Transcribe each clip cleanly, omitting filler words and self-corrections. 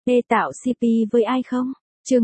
Ê tạo CP với ai không? Chương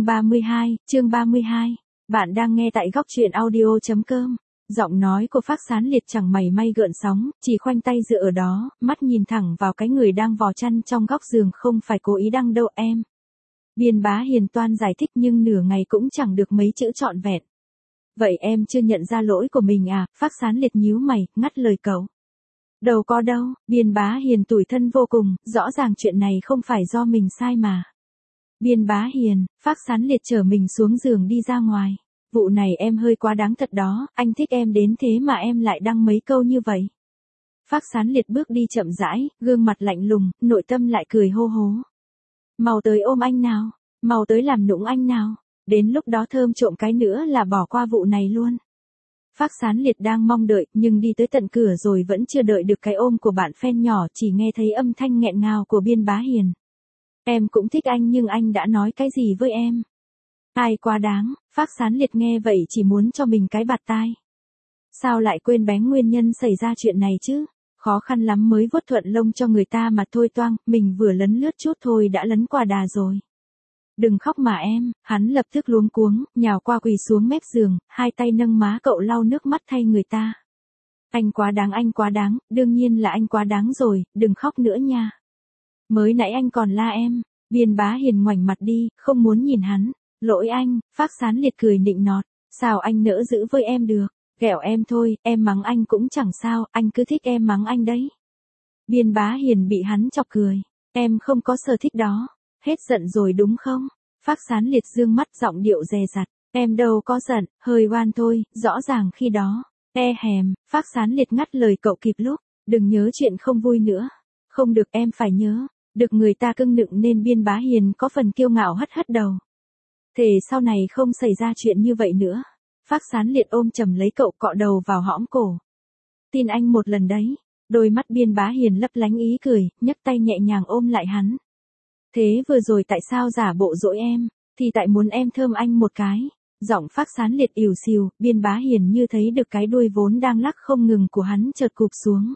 32. Bạn đang nghe tại góc truyện audio.com. Giọng nói của Phác Sán Liệt chẳng mảy may gợn sóng, chỉ khoanh tay dựa ở đó, mắt nhìn thẳng vào cái người đang vò chăn trong góc giường, không phải cố ý đăng đâu em. Biên Bá Hiền toan giải thích nhưng nửa ngày cũng chẳng được mấy chữ trọn vẹn. Vậy em chưa nhận ra lỗi của mình à? Phác Sán Liệt nhíu mày, ngắt lời cậu. Đâu có đâu, Biên Bá Hiền tủi thân vô cùng, rõ ràng chuyện này không phải do mình sai mà. Biên Bá Hiền, Phác Sán Liệt chở mình xuống giường đi ra ngoài. Vụ này em hơi quá đáng thật đó, anh thích em đến thế mà em lại đăng mấy câu như vậy. Phác Sán Liệt bước đi chậm rãi, gương mặt lạnh lùng, nội tâm lại cười hô hố. Mau tới ôm anh nào, mau tới làm nũng anh nào, đến lúc đó thơm trộm cái nữa là bỏ qua vụ này luôn. Phác Sán Liệt đang mong đợi, nhưng đi tới tận cửa rồi vẫn chưa đợi được cái ôm của bạn fan nhỏ, chỉ nghe thấy âm thanh nghẹn ngào của Biên Bá Hiền. Em cũng thích anh nhưng anh đã nói cái gì với em? Ai quá đáng, Phác Sán Liệt nghe vậy chỉ muốn cho mình cái bạt tai. Sao lại quên bén nguyên nhân xảy ra chuyện này chứ? Khó khăn lắm mới vuốt thuận lông cho người ta mà thôi toang, mình vừa lấn lướt chút thôi đã lấn qua đà rồi. Đừng khóc mà em, hắn lập tức luống cuống, nhào qua quỳ xuống mép giường, hai tay nâng má cậu lau nước mắt thay người ta. Anh quá đáng, đương nhiên là anh quá đáng rồi, đừng khóc nữa nha. Mới nãy anh còn la em. Biên Bá Hiền ngoảnh mặt đi, không muốn nhìn hắn. Lỗi anh, Phác Sán Liệt cười nịnh nọt. Sao anh nỡ giữ với em được? Ghẹo em thôi, em mắng anh cũng chẳng sao, anh cứ thích em mắng anh đấy. Biên Bá Hiền bị hắn chọc cười. Em không có sở thích đó. Hết giận rồi đúng không? Phác Sán Liệt dương mắt giọng điệu dè dặt. Em đâu có giận, hơi oan thôi, rõ ràng khi đó. Hèm, Phác Sán Liệt ngắt lời cậu kịp lúc. Đừng nhớ chuyện không vui nữa. Không được, em phải nhớ. Được người ta cưng nựng nên Biên Bá Hiền có phần kiêu ngạo hất hất đầu. Thề sau này không xảy ra chuyện như vậy nữa. Phác Sán Liệt ôm chầm lấy cậu, cọ đầu vào hõm cổ. Tin anh một lần đấy. Đôi mắt Biên Bá Hiền lấp lánh ý cười, nhấc tay nhẹ nhàng ôm lại hắn. Thế vừa rồi tại sao giả bộ dỗi em? Thì tại muốn em thơm anh một cái. Giọng Phác Sán Liệt ỉu xìu, Biên Bá Hiền như thấy được cái đuôi vốn đang lắc không ngừng của hắn chợt cụp xuống.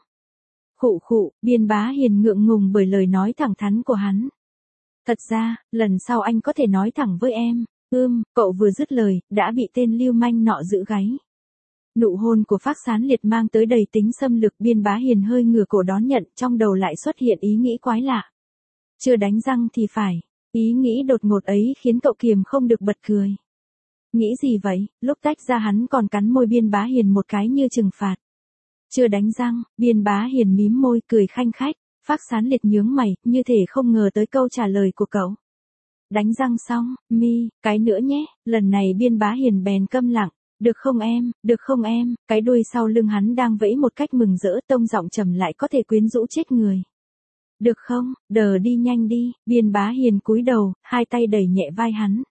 Khụ, Biên Bá Hiền ngượng ngùng bởi lời nói thẳng thắn của hắn. Thật ra, lần sau anh có thể nói thẳng với em. Cậu vừa dứt lời, đã bị tên lưu manh nọ giữ gáy. Nụ hôn của Phác Sán Liệt mang tới đầy tính xâm lược, Biên Bá Hiền hơi ngửa cổ đón nhận, trong đầu lại xuất hiện ý nghĩ quái lạ. Chưa đánh răng thì phải. Ý nghĩ đột ngột ấy khiến cậu kiềm không được bật cười. Nghĩ gì vậy? Lúc tách ra hắn còn cắn môi Biên Bá Hiền một cái như trừng phạt. Chưa đánh răng, Biên Bá Hiền mím môi cười khanh khách. Phác Sán Liệt nhướng mày, như thể không ngờ tới câu trả lời của cậu. Đánh răng xong, cái nữa nhé. Lần này Biên Bá Hiền bèn câm lặng. Được không em, cái đuôi sau lưng hắn đang vẫy một cách mừng rỡ, tông giọng trầm lại có thể quyến rũ chết người. Được không, đờ đi nhanh đi. Biên Bá Hiền cúi đầu, hai tay đẩy nhẹ vai hắn.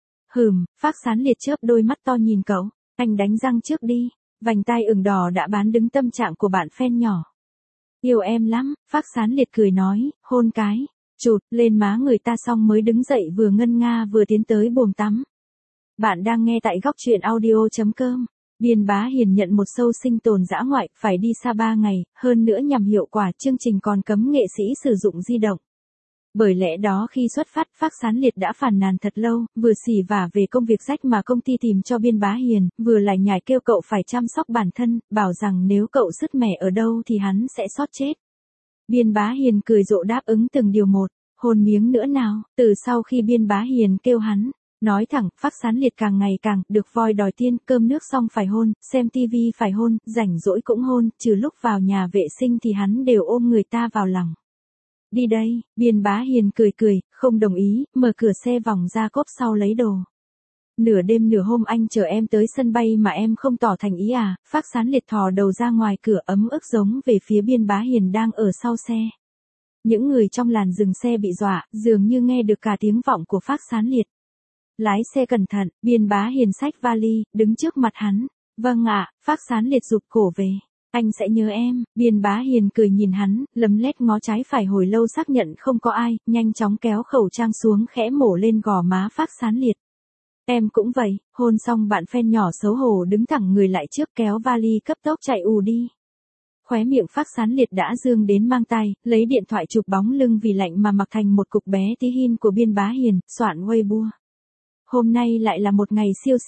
Phác Sán Liệt chớp đôi mắt to nhìn cậu. Anh đánh răng trước đi. Vành tai ửng đỏ đã bán đứng tâm trạng của bạn fan nhỏ. Yêu em lắm, Phác Sán Liệt cười nói, hôn cái, chụt lên má người ta xong mới đứng dậy vừa ngân nga vừa tiến tới buồng tắm. Bạn đang nghe tại góc truyện audio.com. Biên Bá Hiền nhận một show sinh tồn dã ngoại, phải đi xa 3 ngày, hơn nữa nhằm hiệu quả chương trình còn cấm nghệ sĩ sử dụng di động. Bởi lẽ đó khi xuất phát, Phác Sán Liệt đã phàn nàn thật lâu, vừa xỉ vả về công việc rách mà công ty tìm cho Biên Bá Hiền, vừa lải nhải kêu cậu phải chăm sóc bản thân, bảo rằng nếu cậu sứt mẻ ở đâu thì hắn sẽ xót chết. Biên Bá Hiền cười rộ đáp ứng từng điều một, hôn miếng nữa nào. Từ sau khi Biên Bá Hiền kêu hắn, nói thẳng, Phác Sán Liệt càng ngày càng được voi đòi tiên, cơm nước xong phải hôn, xem tivi phải hôn, rảnh rỗi cũng hôn, trừ lúc vào nhà vệ sinh thì hắn đều ôm người ta vào lòng. Đi đây, Biên Bá Hiền cười, không đồng ý, mở cửa xe vòng ra cốp sau lấy đồ. Nửa đêm nửa hôm anh chờ em tới sân bay mà em không tỏ thành ý à? Phác Sán Liệt thò đầu ra ngoài cửa ấm ức giống về phía Biên Bá Hiền đang ở sau xe. Những người trong làn dừng xe bị dọa, dường như nghe được cả tiếng vọng của Phác Sán Liệt. Lái xe cẩn thận, Biên Bá Hiền xách vali, đứng trước mặt hắn. Vâng ạ, Phác Sán Liệt rụt cổ về. Anh sẽ nhớ em. Biên Bá Hiền cười nhìn hắn, lấm lét ngó trái phải hồi lâu xác nhận không có ai, nhanh chóng kéo khẩu trang xuống khẽ mổ lên gò má Phác Sán Liệt. Em cũng vậy. Hôn xong bạn fan nhỏ xấu hổ đứng thẳng người lại trước kéo vali cấp tốc chạy ù đi. khóe miệng Phác Sán Liệt đã dương đến mang tay, lấy điện thoại chụp bóng lưng vì lạnh mà mặc thành một cục bé tí hin của Biên Bá Hiền, soạn Weibo. Hôm nay lại là một ngày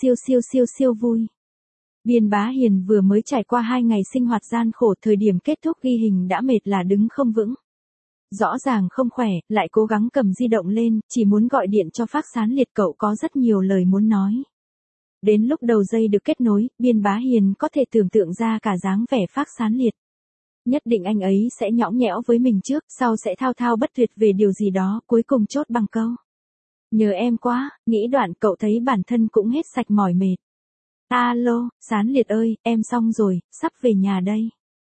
siêu vui. Biên Bá Hiền vừa mới trải qua 2 ngày sinh hoạt gian khổ, thời điểm kết thúc ghi hình đã mệt là đứng không vững. Rõ ràng không khỏe, lại cố gắng cầm di động lên, chỉ muốn gọi điện cho Phác Sán Liệt, cậu có rất nhiều lời muốn nói. Đến lúc đầu dây được kết nối, Biên Bá Hiền có thể tưởng tượng ra cả dáng vẻ Phác Sán Liệt. Nhất định anh ấy sẽ nhõng nhẽo với mình trước, sau sẽ thao thao bất tuyệt về điều gì đó, cuối cùng chốt bằng câu: nhờ em quá. Nghĩ đoạn cậu thấy bản thân cũng hết sạch mỏi mệt. Alo, Sán Liệt ơi, em xong rồi, sắp về nhà đây.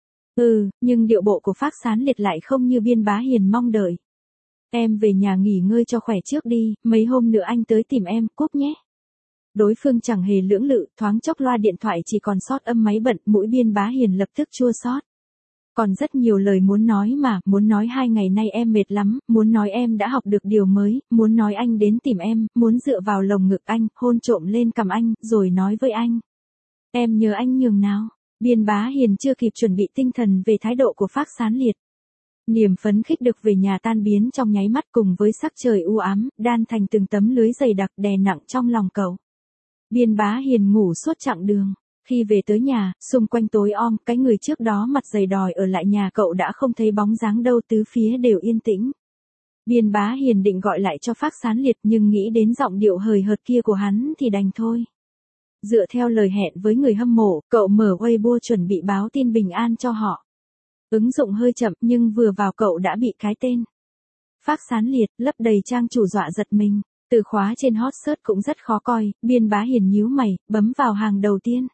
Nhưng điệu bộ của Phác Sán Liệt lại không như Biên Bá Hiền mong đợi. Em về nhà nghỉ ngơi cho khỏe trước đi, mấy hôm nữa anh tới tìm em, cúp nhé. Đối phương chẳng hề lưỡng lự, thoáng chốc loa điện thoại chỉ còn sót âm máy bận, mũi Biên Bá Hiền lập tức chua xót. Còn rất nhiều lời muốn nói mà, muốn nói 2 ngày nay em mệt lắm, muốn nói em đã học được điều mới, muốn nói anh đến tìm em, muốn dựa vào lồng ngực anh, hôn trộm lên cằm anh, rồi nói với anh: em nhớ anh nhường nào. Biên Bá Hiền chưa kịp chuẩn bị tinh thần về thái độ của Phác Sán Liệt. Niềm phấn khích được về nhà tan biến trong nháy mắt, cùng với sắc trời u ám, đan thành từng tấm lưới dày đặc đè nặng trong lòng cậu. Biên Bá Hiền ngủ suốt chặng đường. Khi về tới nhà, xung quanh tối om, cái người trước đó mặt dày đòi ở lại nhà cậu đã không thấy bóng dáng đâu, tứ phía đều yên tĩnh. Biên Bá Hiền định gọi lại cho Phác Sán Liệt, nhưng nghĩ đến giọng điệu hời hợt kia của hắn thì đành thôi. Dựa theo lời hẹn với người hâm mộ, cậu mở Weibo chuẩn bị báo tin bình an cho họ. Ứng dụng hơi chậm, nhưng vừa vào cậu đã bị cái tên Phác Sán Liệt lấp đầy trang chủ dọa giật mình. Từ khóa trên hot search cũng rất khó coi, Biên Bá Hiền nhíu mày, bấm vào hàng đầu tiên.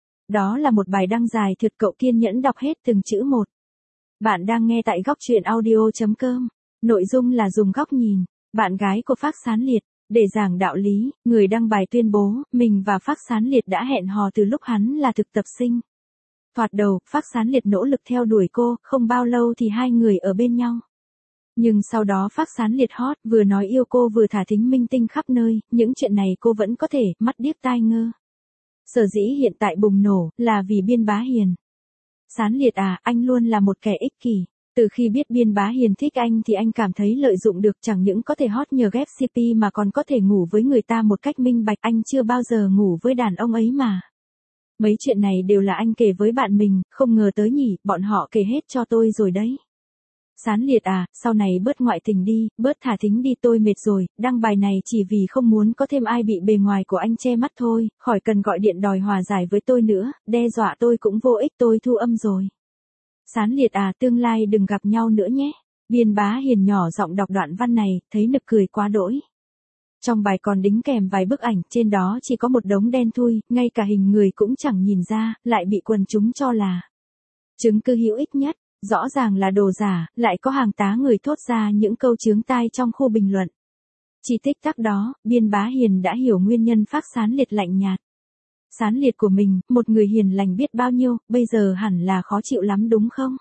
Đó là một bài đăng dài thượt, cậu kiên nhẫn đọc hết từng chữ một. Bạn đang nghe tại góc truyện audio.com. Nội dung là dùng góc nhìn, bạn gái của Phác Sán Liệt, để giảng đạo lý. Người đăng bài tuyên bố, mình và Phác Sán Liệt đã hẹn hò từ lúc hắn là thực tập sinh. Thoạt đầu, Phác Sán Liệt nỗ lực theo đuổi cô, không bao lâu thì hai người ở bên nhau. Nhưng sau đó Phác Sán Liệt hot, vừa nói yêu cô vừa thả thính minh tinh khắp nơi, những chuyện này cô vẫn có thể mắt điếc tai ngơ. Sở dĩ hiện tại bùng nổ, là vì Biên Bá Hiền. Sán Liệt à, anh luôn là một kẻ ích kỷ. Từ khi biết Biên Bá Hiền thích anh thì anh cảm thấy lợi dụng được, chẳng những có thể hot nhờ ghép CP mà còn có thể ngủ với người ta một cách minh bạch. Anh chưa bao giờ ngủ với đàn ông ấy mà. Mấy chuyện này đều là anh kể với bạn mình, không ngờ tới nhỉ, bọn họ kể hết cho tôi rồi đấy. Sán Liệt à, sau này bớt ngoại tình đi, bớt thả thính đi, tôi mệt rồi, đăng bài này chỉ vì không muốn có thêm ai bị bề ngoài của anh che mắt thôi, khỏi cần gọi điện đòi hòa giải với tôi nữa, đe dọa tôi cũng vô ích, tôi thu âm rồi. Sán Liệt à, tương lai đừng gặp nhau nữa nhé. Biên Bá Hiền nhỏ giọng đọc đoạn văn này, thấy nực cười quá đỗi. Trong bài còn đính kèm vài bức ảnh, trên đó chỉ có một đống đen thui, ngay cả hình người cũng chẳng nhìn ra, lại bị quần chúng cho là chứng cứ hữu ích nhất. Rõ ràng là đồ giả, lại có hàng tá người thốt ra những câu chướng tai trong khu bình luận. Chỉ tích tắc đó, Biên Bá Hiền đã hiểu nguyên nhân Phác Sán Liệt lạnh nhạt. Sán Liệt của mình, một người hiền lành biết bao nhiêu, bây giờ hẳn là khó chịu lắm đúng không?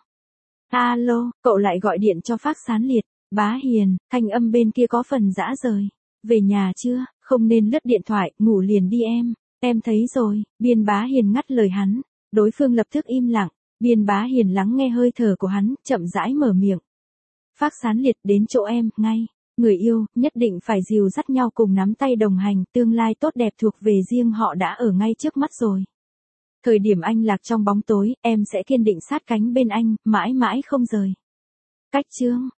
Alo, cậu lại gọi điện cho Phác Sán Liệt. Bá Hiền, thanh âm bên kia có phần dã rời. Về nhà chưa? Không nên lướt điện thoại, ngủ liền đi em. Em thấy rồi. Biên Bá Hiền ngắt lời hắn. Đối phương lập tức im lặng. Biên Bá Hiền lắng nghe hơi thở của hắn, chậm rãi mở miệng. Phác Sán Liệt, đến chỗ em, ngay. Người yêu, nhất định phải dìu dắt nhau cùng nắm tay đồng hành, tương lai tốt đẹp thuộc về riêng họ đã ở ngay trước mắt rồi. Thời điểm anh lạc trong bóng tối, em sẽ kiên định sát cánh bên anh, mãi mãi không rời. Cách chương.